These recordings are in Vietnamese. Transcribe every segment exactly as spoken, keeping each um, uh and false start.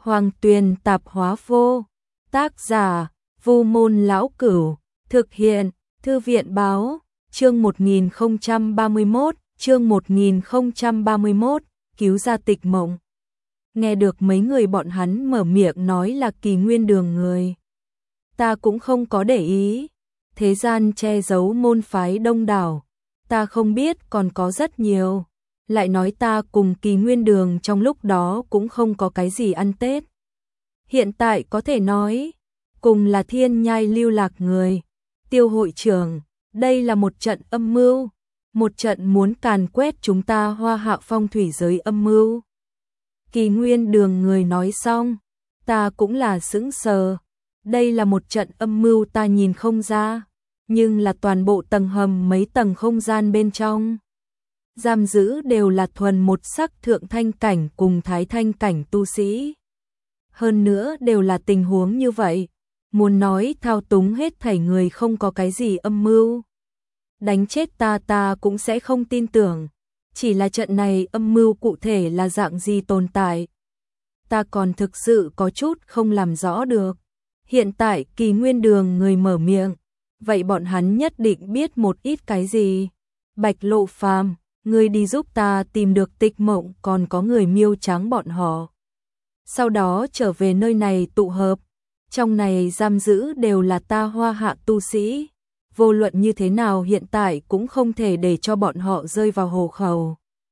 Hoàng Tuyền Tạp Hóa Vô. Tác giả: Vu Môn Lão Cửu. Thực hiện: Thư viện Báo. Chương một nghìn không trăm ba mươi mốt, chương một nghìn không trăm ba mươi mốt, cứu ra Tịch Mộng. Nghe được mấy người bọn hắn mở miệng nói là Kỳ Nguyên Đường người, ta cũng không có để ý. Thế gian che giấu môn phái đông đảo, ta không biết còn có rất nhiều. Lại nói ta cùng Kỳ Nguyên Đường trong lúc đó cũng không có cái gì ăn Tết. Hiện tại có thể nói, cùng là Thiên Nhai lưu lạc người. Tiêu hội trưởng, đây là một trận âm mưu, một trận muốn càn quét chúng ta Hoa Hạ phong thủy giới âm mưu. Kỳ Nguyên Đường người nói xong, ta cũng là sững sờ. Đây là một trận âm mưu ta nhìn không ra, nhưng là toàn bộ tầng hầm mấy tầng không gian bên trong giam giữ đều là thuần một sắc thượng thanh cảnh cùng thái thanh cảnh tu sĩ. Hơn nữa đều là tình huống như vậy, muốn nói thao túng hết thảy người không có cái gì âm mưu. Đánh chết ta ta cũng sẽ không tin tưởng, chỉ là trận này âm mưu cụ thể là dạng gì tồn tại. Ta còn thực sự có chút không làm rõ được. Hiện tại Kỳ Nguyên Đường người mở miệng, vậy bọn hắn nhất định biết một ít cái gì. Bạch Lộ Phàm, ngươi đi giúp ta tìm được Tịch Mộng, còn có người Miêu Trắng bọn họ. Sau đó trở về nơi này tụ hợp. Trong này giam giữ đều là ta Hoa Hạ tu sĩ. Vô luận như thế nào hiện tại cũng không thể để cho bọn họ rơi vào hồ khẩu.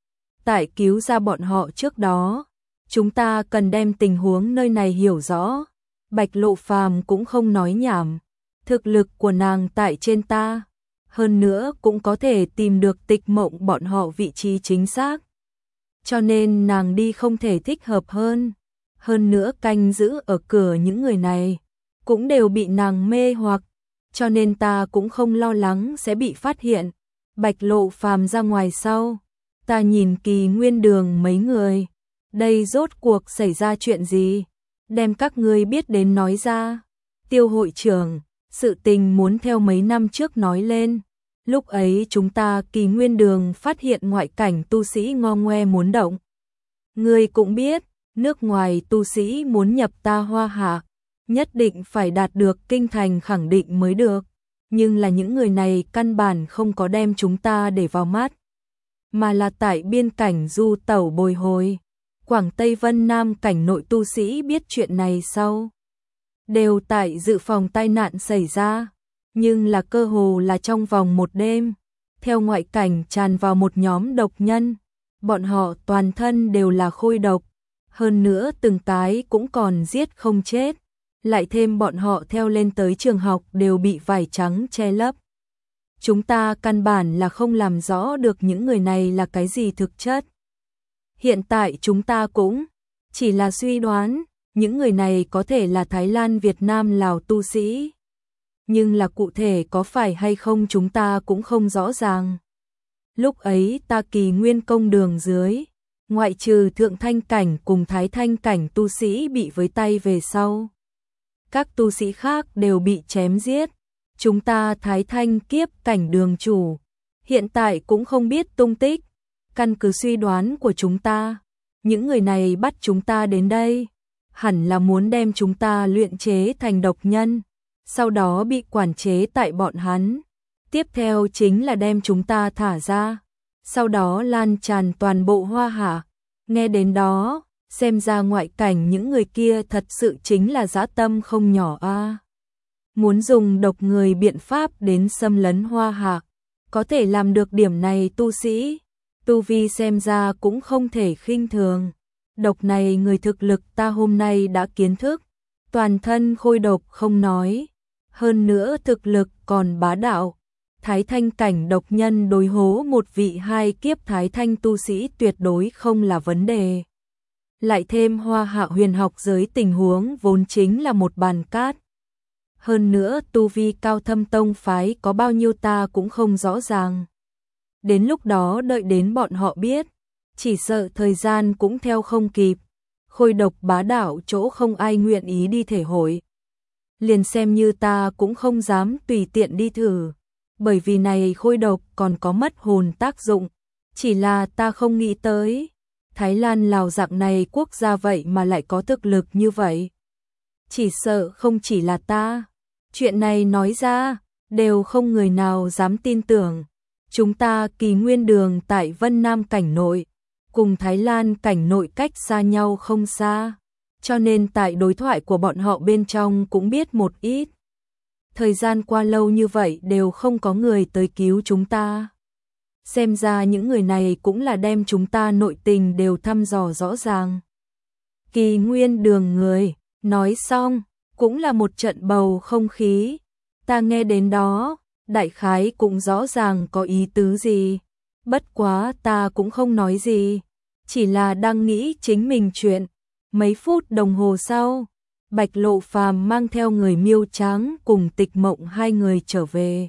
Tại cứu ra bọn họ trước đó, chúng ta cần đem tình huống nơi này hiểu rõ. Bạch Lộ Phàm cũng không nói nhảm. Thực lực của nàng tại trên ta. Hơn nữa cũng có thể tìm được Tịch Mộng bọn họ vị trí chính xác. Cho nên nàng đi không thể thích hợp hơn. Hơn nữa canh giữ ở cửa những người này cũng đều bị nàng mê hoặc, cho nên ta cũng không lo lắng sẽ bị phát hiện. Bạch Lộ Phàm ra ngoài sau, ta nhìn Kỳ Nguyên Đường mấy người, đây rốt cuộc xảy ra chuyện gì? Đem các ngươi biết đến nói ra. Tiêu hội trưởng, sự tình muốn theo mấy năm trước nói lên. Lúc ấy chúng ta Kỳ Nguyên Đường phát hiện ngoại cảnh tu sĩ ngo ngoe muốn động. Ngươi cũng biết, nước ngoài tu sĩ muốn nhập ta Hoa Hạ, nhất định phải đạt được kinh thành khẳng định mới được. Nhưng là những người này căn bản không có đem chúng ta để vào mắt, mà là tại biên cảnh du tẩu bồi hồi. Quảng Tây Vân Nam cảnh nội tu sĩ biết chuyện này sau, đều tại dự phòng tai nạn xảy ra. Nhưng là cơ hồ là trong vòng một đêm, theo ngoại cảnh tràn vào một nhóm độc nhân. Bọn họ toàn thân đều là khôi độc, hơn nữa từng cái cũng còn giết không chết. Lại thêm bọn họ theo lên tới trường học đều bị vải trắng che lấp. Chúng ta căn bản là không làm rõ được những người này là cái gì thực chất. Hiện tại chúng ta cũng chỉ là suy đoán, những người này có thể là Thái Lan, Việt Nam, Lào tu sĩ. Nhưng là cụ thể có phải hay không chúng ta cũng không rõ ràng. Lúc ấy ta Kỳ Nguyên công đường dưới, ngoại trừ thượng thanh cảnh cùng thái thanh cảnh tu sĩ bị với tay về sau, các tu sĩ khác đều bị chém giết. Chúng ta thái thanh kiếp cảnh đường chủ hiện tại cũng không biết tung tích. Căn cứ suy đoán của chúng ta, những người này bắt chúng ta đến đây hẳn là muốn đem chúng ta luyện chế thành độc nhân, sau đó bị quản chế tại bọn hắn. Tiếp theo chính là đem chúng ta thả ra, sau đó lan tràn toàn bộ Hoa Hạ. Nghe đến đó, xem ra ngoại cảnh những người kia thật sự chính là dã tâm không nhỏ a. À. Muốn dùng độc người biện pháp đến xâm lấn Hoa Hạ, có thể làm được điểm này tu sĩ, tu vi xem ra cũng không thể khinh thường. Độc này người thực lực ta hôm nay đã kiến thức, toàn thân khôi độc không nói, hơn nữa thực lực còn bá đạo. Thái thanh cảnh độc nhân đối hố một vị hai kiếp thái thanh tu sĩ tuyệt đối không là vấn đề. Lại thêm Hoa Hạ huyền học giới tình huống vốn chính là một bàn cát. Hơn nữa tu vi cao thâm tông phái có bao nhiêu ta cũng không rõ ràng. Đến lúc đó đợi đến bọn họ biết, chỉ sợ thời gian cũng theo không kịp. Khôi độc bá đạo chỗ không ai nguyện ý đi thể hội. Liền xem như ta cũng không dám tùy tiện đi thử. Bởi vì này khôi độc còn có mất hồn tác dụng. Chỉ là ta không nghĩ tới, Thái Lan Lào dạng này quốc gia vậy mà lại có thực lực như vậy. Chỉ sợ không chỉ là ta. Chuyện này nói ra, đều không người nào dám tin tưởng. Chúng ta Kỳ Nguyên Đường tại Vân Nam cảnh nội, cùng Thái Lan cảnh nội cách xa nhau không xa. Cho nên tại đối thoại của bọn họ bên trong cũng biết một ít. Thời gian qua lâu như vậy đều không có người tới cứu chúng ta. Xem ra những người này cũng là đem chúng ta nội tình đều thăm dò rõ ràng. Kỳ Nguyên Đường người, nói xong, cũng là một trận bầu không khí. Ta nghe đến đó, đại khái cũng rõ ràng có ý tứ gì. Bất quá ta cũng không nói gì, chỉ là đang nghĩ chính mình chuyện. Mấy phút đồng hồ sau, Bạch Lộ Phàm mang theo người Miêu Tráng cùng Tịch Mộng hai người trở về.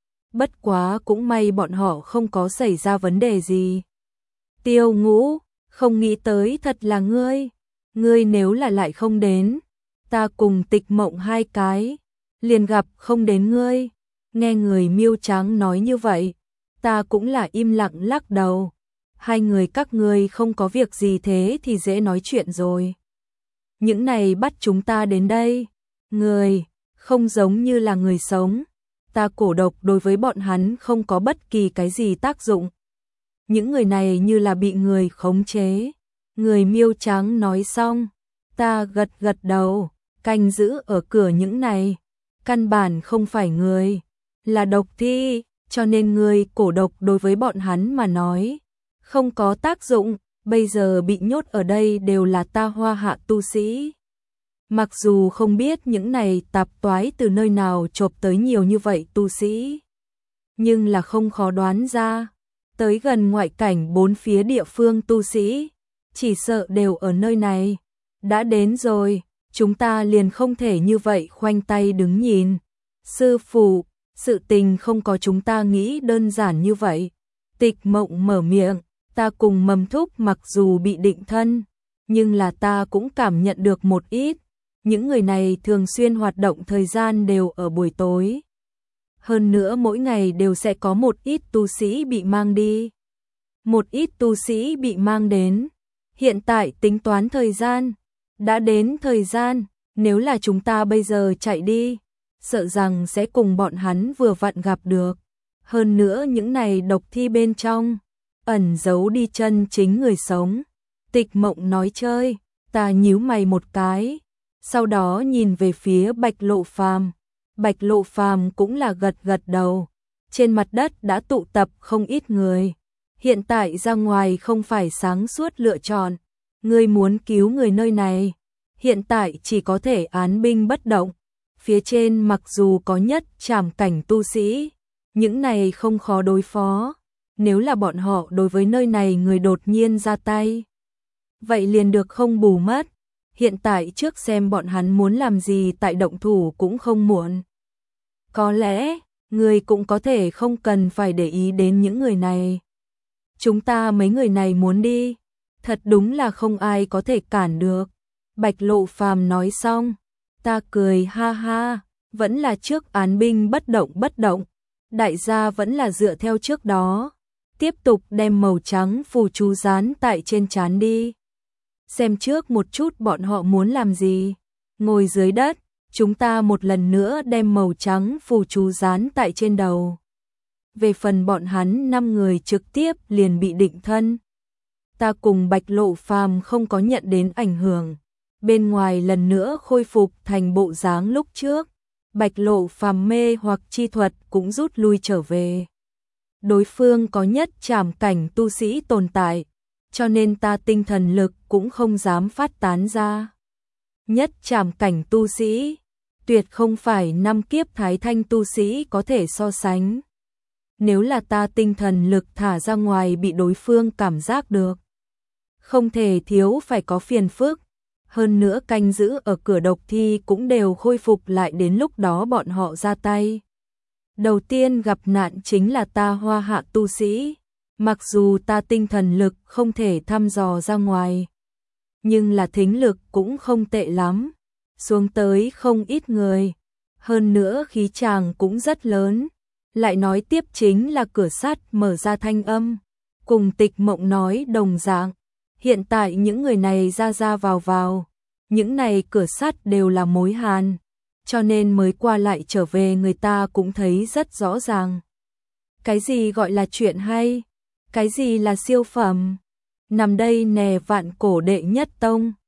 Bất quá cũng may bọn họ không có xảy ra vấn đề gì. Tiêu Ngũ, không nghĩ tới thật là ngươi. Ngươi nếu là lại không đến, ta cùng Tịch Mộng hai cái, liền gặp không đến ngươi. Nghe người Miêu Tráng nói như vậy, ta cũng là im lặng lắc đầu. Hai người các ngươi không có việc gì thế thì dễ nói chuyện rồi. Những này bắt chúng ta đến đây, người, không giống như là người sống. Ta cổ độc đối với bọn hắn không có bất kỳ cái gì tác dụng. Những người này như là bị người khống chế. Người Miêu Trắng nói xong, ta gật gật đầu, canh giữ ở cửa những này. Căn bản không phải người, là độc thi, cho nên người cổ độc đối với bọn hắn mà nói. Không có tác dụng, bây giờ bị nhốt ở đây đều là ta Hoa Hạ tu sĩ. Mặc dù không biết những này tạp toái từ nơi nào chộp tới nhiều như vậy tu sĩ, nhưng là không khó đoán ra, tới gần ngoại cảnh bốn phía địa phương tu sĩ, chỉ sợ đều ở nơi này. Đã đến rồi, chúng ta liền không thể như vậy khoanh tay đứng nhìn. Sư phụ, sự tình không có chúng ta nghĩ đơn giản như vậy. Tịch Mộng mở miệng, ta cùng Mầm Thúc mặc dù bị định thân, nhưng là ta cũng cảm nhận được một ít. Những người này thường xuyên hoạt động thời gian đều ở buổi tối. Hơn nữa mỗi ngày đều sẽ có một ít tu sĩ bị mang đi. Một ít tu sĩ bị mang đến. Hiện tại tính toán thời gian. Đã đến thời gian, nếu là chúng ta bây giờ chạy đi, sợ rằng sẽ cùng bọn hắn vừa vặn gặp được. Hơn nữa những này độc thi bên trong, ẩn giấu đi chân chính người sống. Tịch Mộng nói chơi, ta nhíu mày một cái. Sau đó nhìn về phía Bạch Lộ Phàm. Bạch Lộ Phàm cũng là gật gật đầu. Trên mặt đất đã tụ tập không ít người. Hiện tại ra ngoài không phải sáng suốt lựa chọn. Ngươi muốn cứu người nơi này, hiện tại chỉ có thể án binh bất động. Phía trên mặc dù có nhất trảm cảnh tu sĩ, những này không khó đối phó. Nếu là bọn họ đối với nơi này người đột nhiên ra tay, vậy liền được không bù mất. Hiện tại trước xem bọn hắn muốn làm gì tại động thủ cũng không muộn. Có lẽ, người cũng có thể không cần phải để ý đến những người này. Chúng ta mấy người này muốn đi, thật đúng là không ai có thể cản được. Bạch Lộ Phàm nói xong, ta cười ha ha, vẫn là trước án binh bất động bất động. Đại gia vẫn là dựa theo trước đó, tiếp tục đem màu trắng phù chú dán tại trên trán đi. Xem trước một chút bọn họ muốn làm gì. Ngồi dưới đất, chúng ta một lần nữa đem màu trắng phù chú dán tại trên đầu. Về phần bọn hắn năm người trực tiếp liền bị định thân. Ta cùng Bạch Lộ Phàm không có nhận đến ảnh hưởng. Bên ngoài lần nữa khôi phục thành bộ dáng lúc trước. Bạch Lộ Phàm mê hoặc chi thuật cũng rút lui trở về. Đối phương có nhất trảm cảnh tu sĩ tồn tại, cho nên ta tinh thần lực cũng không dám phát tán ra. Nhất trảm cảnh tu sĩ, tuyệt không phải năm kiếp thái thanh tu sĩ có thể so sánh. Nếu là ta tinh thần lực thả ra ngoài bị đối phương cảm giác được, không thể thiếu phải có phiền phức. Hơn nữa canh giữ ở cửa độc thi cũng đều khôi phục lại đến lúc đó bọn họ ra tay. Đầu tiên gặp nạn chính là ta Hoa Hạ tu sĩ. Mặc dù ta tinh thần lực không thể thăm dò ra ngoài, nhưng là thính lực cũng không tệ lắm. Xuống tới không ít người, hơn nữa khí tràng cũng rất lớn. Lại nói tiếp chính là cửa sắt mở ra thanh âm, cùng Tịch Mộng nói đồng dạng. Hiện tại những người này ra ra vào vào, những này cửa sắt đều là mối hàn, cho nên mới qua lại trở về người ta cũng thấy rất rõ ràng. Cái gì gọi là chuyện hay? Cái gì là siêu phẩm? Nằm đây nè vạn cổ đệ nhất tông.